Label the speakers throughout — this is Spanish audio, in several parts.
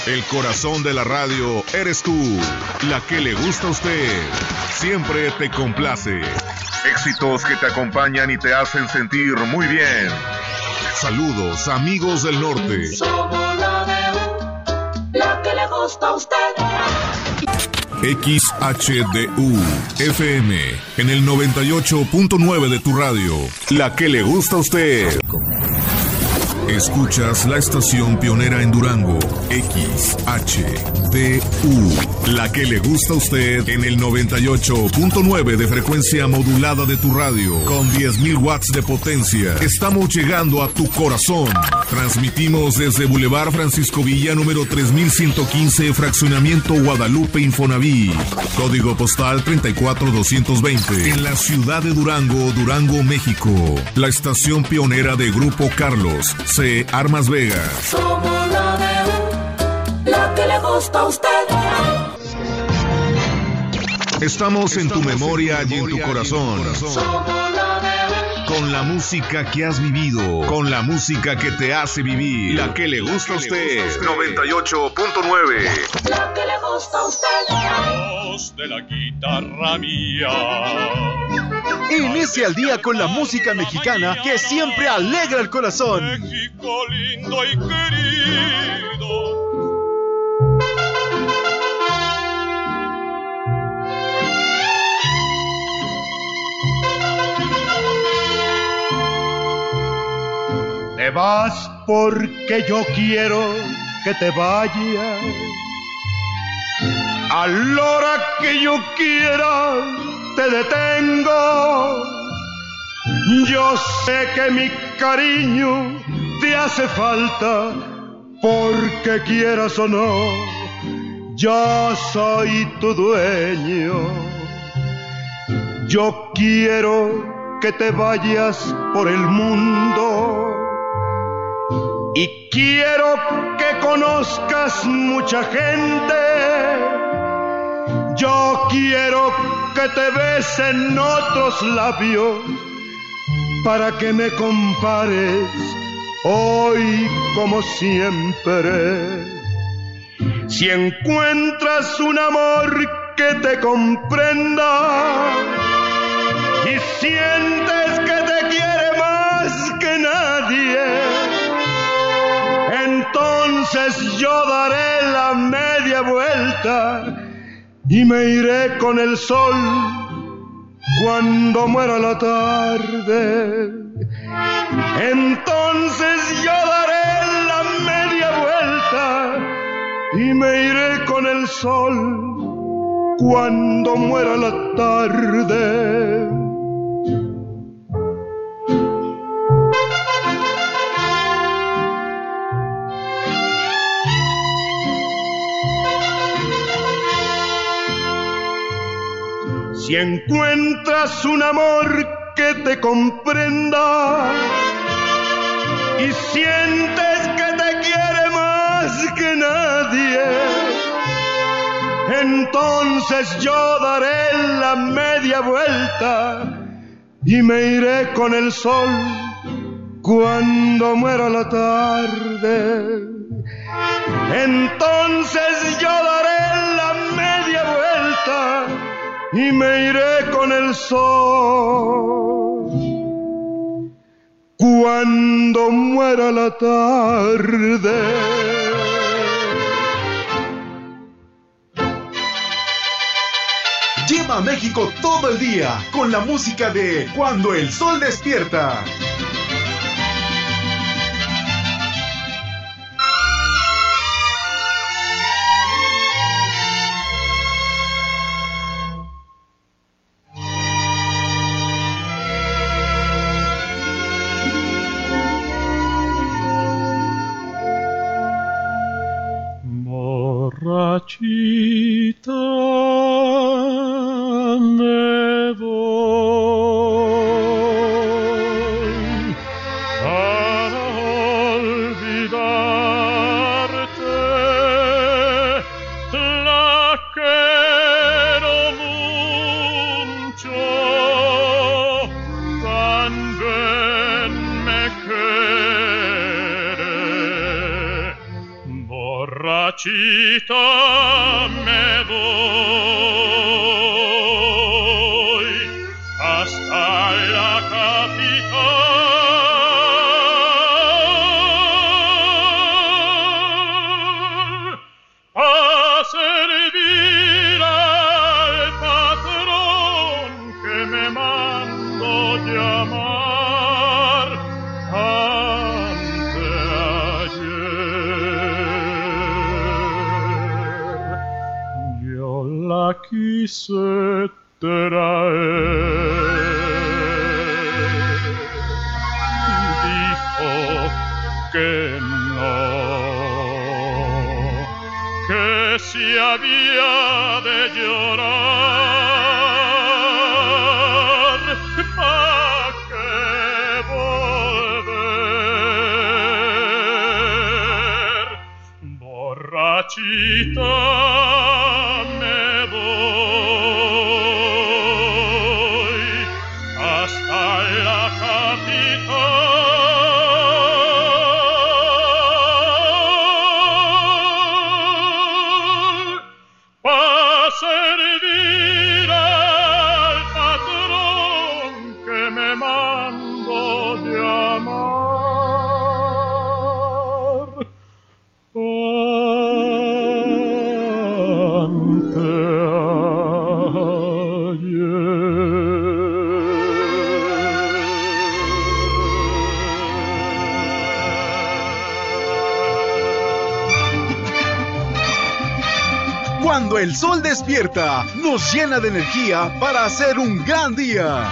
Speaker 1: El corazón de la radio eres tú, la que le gusta a usted. Siempre te complace. Éxitos que te acompañan y te hacen sentir muy bien. Saludos, amigos del norte.
Speaker 2: Somos la que le gusta a usted.
Speaker 1: XHDU FM en el 98.9 de tu radio, la que le gusta a usted. Escuchas la estación pionera en Durango, XHDU, la que le gusta a usted en el 98.9 de frecuencia modulada de tu radio, con 10.000 watts de potencia. Estamos llegando a tu corazón. Transmitimos desde Boulevard Francisco Villa, número 3115, Fraccionamiento Guadalupe Infonavit, código postal 34220, en la ciudad de Durango, Durango, México. La estación pionera de Grupo Carlos C. Armas Vegas.
Speaker 2: Somos la que le gusta a usted.
Speaker 1: Estamos en tu memoria y en tu corazón.
Speaker 2: Somos
Speaker 1: Con la música que has vivido, con la música que te hace vivir, la que le gusta a usted. 98.9.
Speaker 2: la que le gusta a usted.
Speaker 3: Voz de la guitarra mía.
Speaker 4: Inicia el día con la música mexicana que siempre alegra el corazón.
Speaker 3: México lindo y querido.
Speaker 5: Te vas porque yo quiero que te vayas. A la hora que yo quiera te detengo. Yo sé que mi cariño te hace falta, porque quieras o no, yo soy tu dueño. Yo quiero que te vayas por el mundo y quiero que conozcas mucha gente. Yo quiero que te besen otros labios para que me compares hoy como siempre. Si encuentras un amor que te comprenda y sientes que te quiere más que nadie, entonces yo daré la media vuelta y me iré con el sol cuando muera la tarde. Entonces yo daré la media vuelta y me iré con el sol cuando muera la tarde. Si encuentras un amor que te comprenda y sientes que te quiere más que nadie, entonces yo daré la media vuelta y me iré con el sol cuando muera la tarde. Entonces yo daré la media vuelta y me iré con el sol cuando muera la tarde.
Speaker 4: Lleva a México todo el día con la música de Cuando el Sol Despierta.
Speaker 3: Borrachita me voy para olvidarte, la quiero mucho, también me quiere. Borrachita borrachita me voy hasta la capital a servir al patrón que me mandó llamar anteayer. Yo la quise traer, dijo que no, que si había de llorar, ¿pa' qué volver? Borrachita me voy hasta la capital pa' servir al patrón que me mandó llamar
Speaker 4: Cuando el sol despierta, nos llena de energía para hacer un gran día.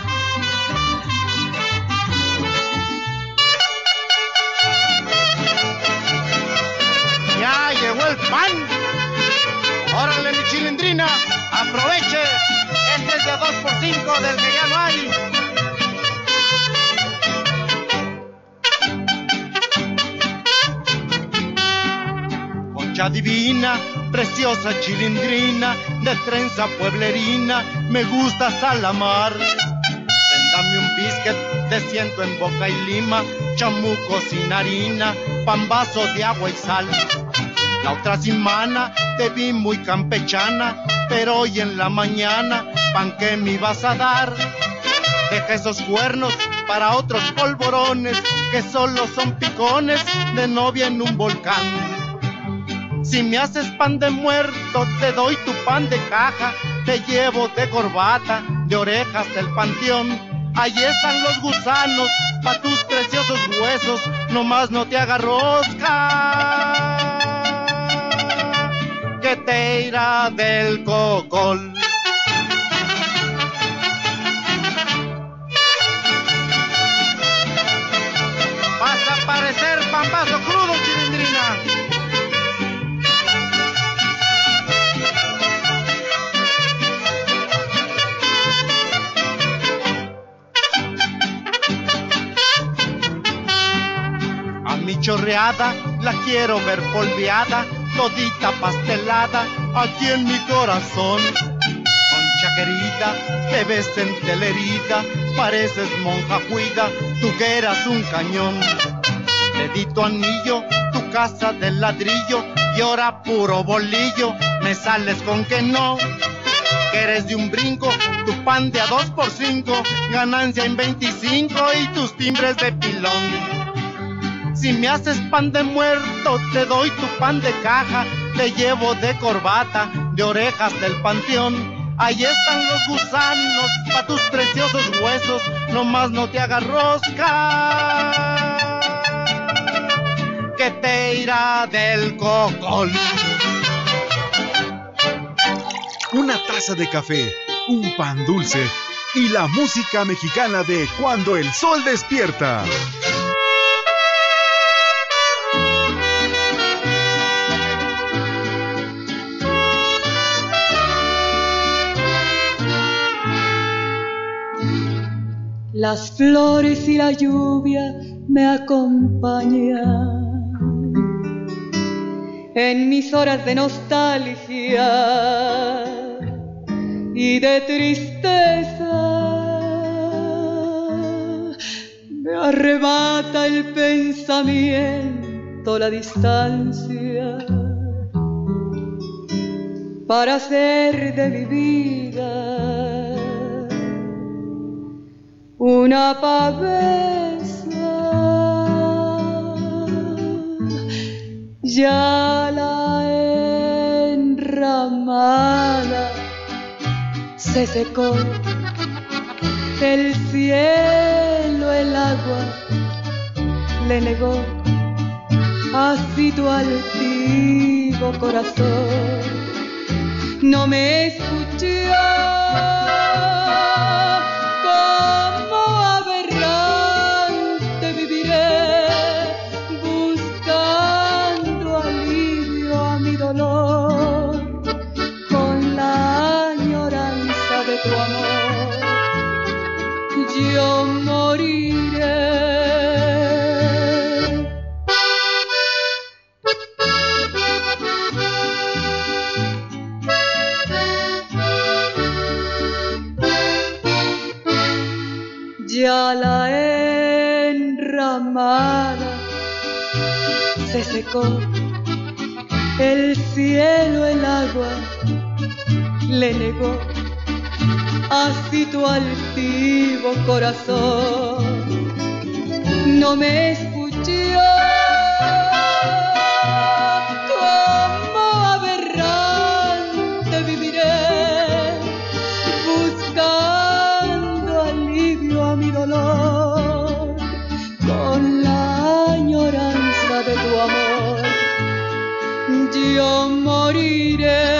Speaker 6: Ya llegó el pan. Órale, mi chilindrina, aproveche. Este es de 2x5 del que ya no hay. Concha divina, preciosa chilindrina, de trenza pueblerina, me gusta salamar. Dame un biscuit de 100 en Boca y Lima, chamuco sin harina, pambazo de agua y sal. La otra semana te vi muy campechana, pero hoy en la mañana, ¿pan qué me ibas a dar? Deja esos cuernos para otros polvorones, que solo son picones de novia en un volcán. Si me haces pan de muerto, te doy tu pan de caja, te llevo de corbata, de orejas del panteón. Ahí están los gusanos, pa' tus preciosos huesos, nomás no te hagas rosca, que te irá del cocol. Vas a parecer pambazo crudo, chilindrina. Mi chorreada la quiero ver polveada, todita pastelada, aquí en mi corazón. Concha querida, te ves entelerida, pareces monja juida, tú que eras un cañón. Dedito anillo, tu casa de ladrillo, y ahora puro bolillo, me sales con que no. Que eres de un brinco, tu pan de a 2x5, ganancia en 25 y tus timbres de pilón. Si me haces pan de muerto, te doy tu pan de caja, te llevo de corbata, de orejas del panteón. Ahí están los gusanos, pa' tus preciosos huesos, nomás no te hagas rosca, que te irá del cocol.
Speaker 4: Una taza de café, un pan dulce y la música mexicana de Cuando el sol despierta.
Speaker 2: Las flores y la lluvia me acompañan en mis horas de nostalgia y de tristeza. Me arrebata el pensamiento, la distancia
Speaker 7: para hacer de mi vida una pavesa. Ya la enramada se secó, el cielo, el agua le negó así tu altivo corazón. No me escuchó, como aberrante viviré, buscando alivio a mi dolor, con la añoranza de tu amor, yo moriré. Ya la enramada se secó, el cielo, el agua le negó así tu altivo corazón. No me escuchó, como aberrante viviré, buscando alivio a mi dolor, con la añoranza de tu amor, yo moriré.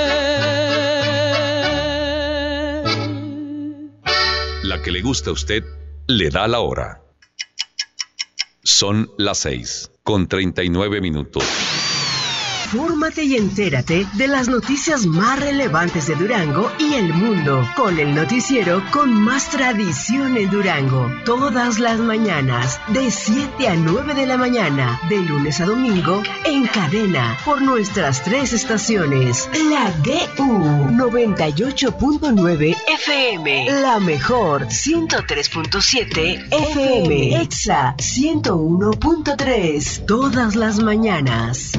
Speaker 8: La que le gusta a usted, le da la hora. Son las 6:39.
Speaker 9: Fórmate y entérate de las noticias más relevantes de Durango y el mundo con el noticiero con más tradición en Durango. Todas las mañanas, de 7 a 9 de la mañana, de lunes a domingo, en cadena, por nuestras 3 estaciones. La GU 98.9 FM, la mejor 103.7 FM, EXA 101.3, todas las mañanas.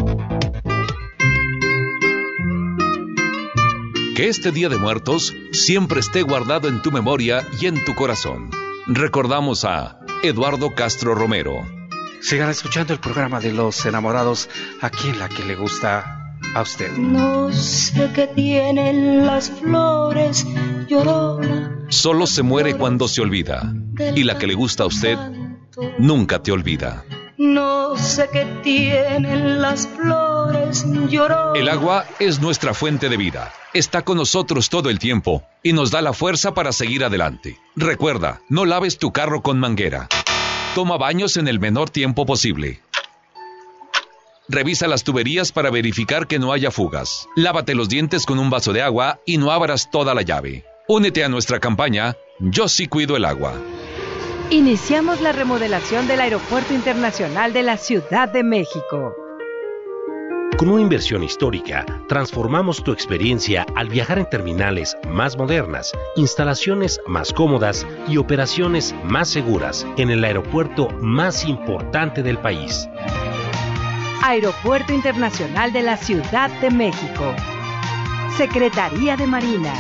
Speaker 8: Que este Día de Muertos siempre esté guardado en tu memoria y en tu corazón. Recordamos a Eduardo Castro Romero.
Speaker 10: Sigan escuchando el programa de Los Enamorados aquí en La que le gusta a usted.
Speaker 7: No sé qué tienen las flores, llorona.
Speaker 8: Solo se muere cuando se olvida. Y la que le gusta a usted nunca te olvida.
Speaker 7: No sé qué tienen las flores, llorona.
Speaker 8: El agua es nuestra fuente de vida. Está con nosotros todo el tiempo y nos da la fuerza para seguir adelante. Recuerda, no laves tu carro con manguera. Toma baños en el menor tiempo posible. Revisa las tuberías para verificar que no haya fugas. Lávate los dientes con un vaso de agua y no abras toda la llave. Únete a nuestra campaña Yo sí cuido el agua.
Speaker 11: Iniciamos la remodelación del Aeropuerto Internacional de la Ciudad de México.
Speaker 12: Con una inversión histórica, transformamos tu experiencia al viajar en terminales más modernas, instalaciones más cómodas y operaciones más seguras en el aeropuerto más importante del país.
Speaker 11: Aeropuerto Internacional de la Ciudad de México. Secretaría de Marina.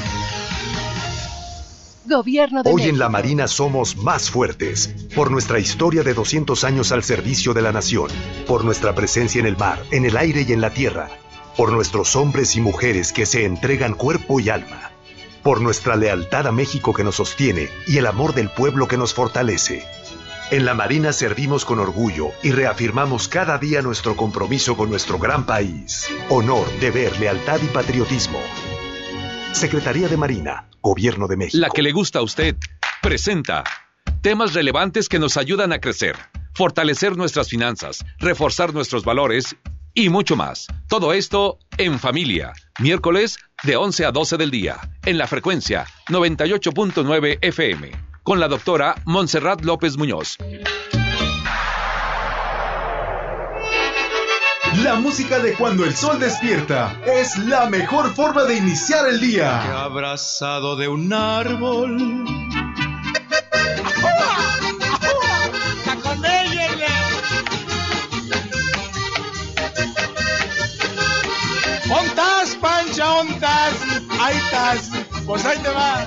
Speaker 11: Gobierno de
Speaker 13: Hoy
Speaker 11: México.
Speaker 13: en la Marina somos más fuertes, por nuestra historia de 200 años al servicio de la nación, por nuestra presencia en el mar, en el aire y en la tierra, por nuestros hombres y mujeres que se entregan cuerpo y alma, por nuestra lealtad a México que nos sostiene y el amor del pueblo que nos fortalece. En la Marina servimos con orgullo y reafirmamos cada día nuestro compromiso con nuestro gran país. Honor, deber, lealtad y patriotismo. Secretaría de Marina, Gobierno de México.
Speaker 8: La que le gusta a usted presenta temas relevantes que nos ayudan a crecer, fortalecer nuestras finanzas, reforzar nuestros valores y mucho más. Todo esto en familia, miércoles de 11 a 12 del día, en la frecuencia 98.9 FM, con la doctora Montserrat López Muñoz.
Speaker 4: La música de Cuando el Sol Despierta es la mejor forma de iniciar el día.
Speaker 5: Que abrazado de un árbol.
Speaker 14: ¿Dónde estás, Pancho? Pancha, ¿dónde estás? Ahí estás, pues ahí te va.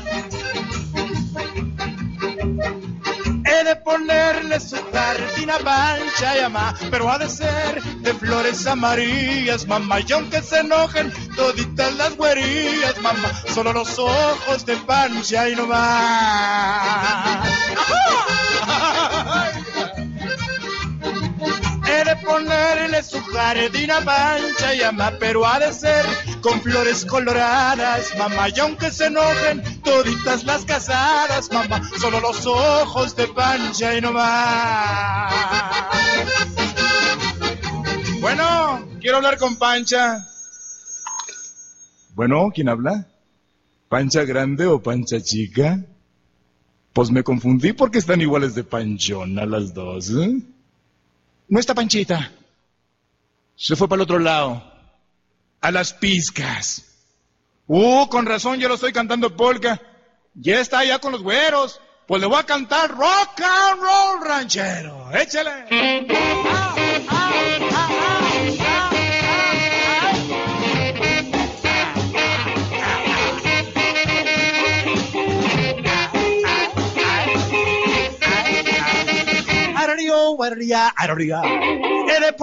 Speaker 14: He de ponerle su jardín a Pancha y a mamá, pero ha de ser de flores amarillas, mamá. Y aunque se enojen toditas las güerillas, mamá, solo los ojos de Pancha y no más. He de ponerle su jardín a Pancha y a mamá, pero ha de ser con flores coloradas, mamá. Y aunque se enojen toditas las casadas, mamá, solo los ojos de Pancha y no más. Bueno, quiero hablar con Pancha. Bueno, ¿quién habla? ¿Pancha grande o Pancha chica? Pues me confundí porque están iguales de panchona las dos, ¿eh? No está Panchita. Se fue para el otro lado. A las pizcas. Con razón yo lo estoy cantando polka. Ya está allá con los güeros. Pues le voy a cantar rock and roll ranchero. Échale. He de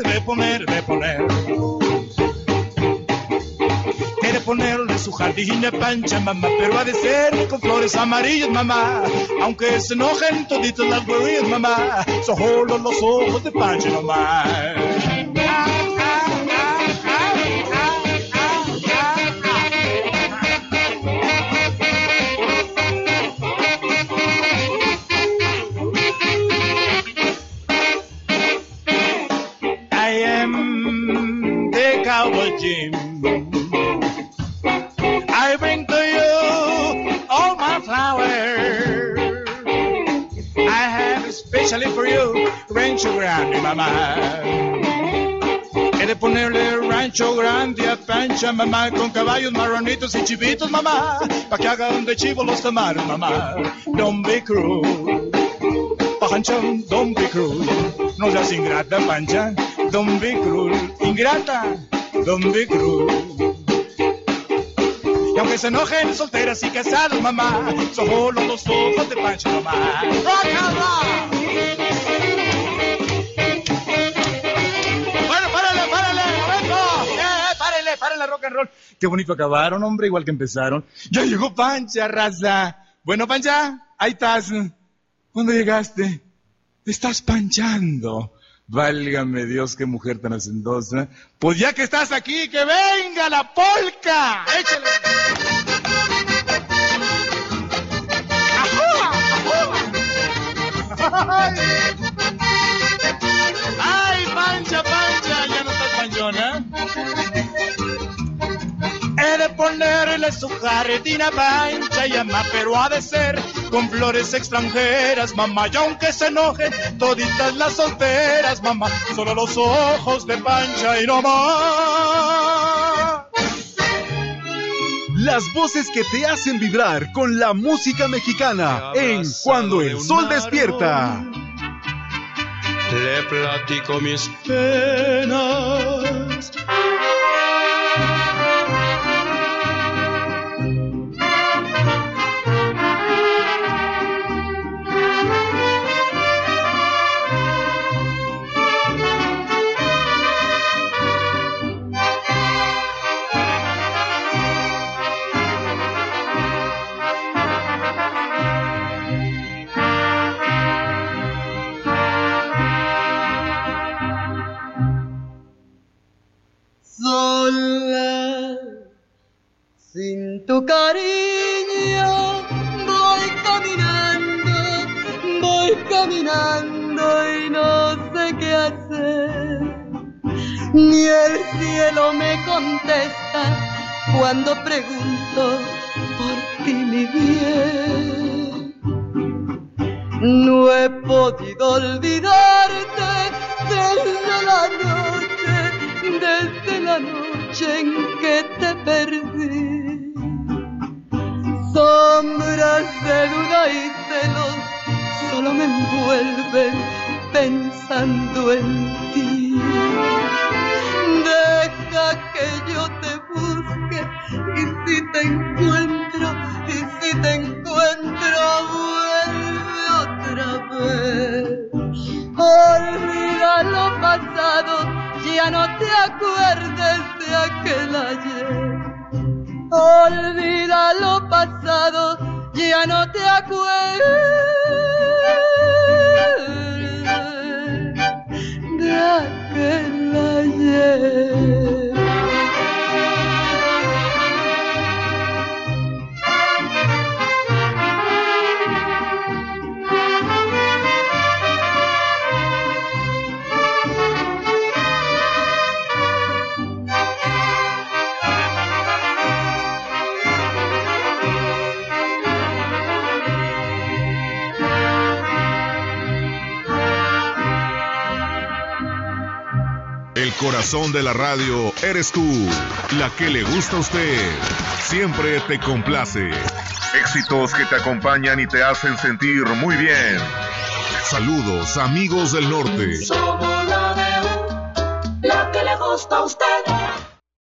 Speaker 14: ponerle su jardín a Pancha, mamá, pero ha de ser con flores amarillas, mamá. Aunque se enojen toditas las güerillas, mamá, son solo los ojos de Pancha, mamá. Jim. I bring to you all my flowers. I have especially for you Rancho Grande, mamá. He de ponerle Rancho Grande a Pancha, mamá, con caballos marronitos y chivitos, mamá, pa' que hagan de chivo los tamales, mamá. Don't be cruel, Pancha, don't be cruel. No seas ingrata, Pancha, don't be cruel, ingrata. Don't be cruel. Y aunque se enojen solteras y casadas, mamá, son solo los ojos de Pancha, mamá. Rock and roll. Bueno, párale, rock and roll. Qué bonito acabaron, hombre, igual que empezaron. Ya llegó Pancha, raza. Bueno, Pancha, ahí estás. ¿Cuándo llegaste? Te estás panchando. Válgame Dios, qué mujer tan hacendosa. Pues ya que estás aquí, que venga la polca. Échale. Ay, Pancha, ya no estás panchona. He de ponerle su jardín a Pancha y mamá, pero ha de ser con flores extranjeras, mamá. Y aunque se enojen toditas las solteras, mamá, solo los ojos de Pancha y no más.
Speaker 4: Las voces que te hacen vibrar con la música mexicana en Cuando el Sol Despierta.
Speaker 5: Le platico mis penas.
Speaker 15: Sola, sin tu cariño, voy caminando y no sé qué hacer. Ni el cielo me contesta cuando pregunto por ti, mi bien. No he podido olvidarte desde la noche en que te perdí. Sombras de duda y celos solo me envuelven pensando en ti. Deja que yo te busque desde aquel ayer. Olvida lo pasado, ya no te acuerdes de aquel ayer.
Speaker 1: El corazón de la radio eres tú, la que le gusta a usted. Siempre te complace. Éxitos que te acompañan y te hacen sentir muy bien. Saludos, amigos del norte.
Speaker 2: Somos la de la que le gusta a usted.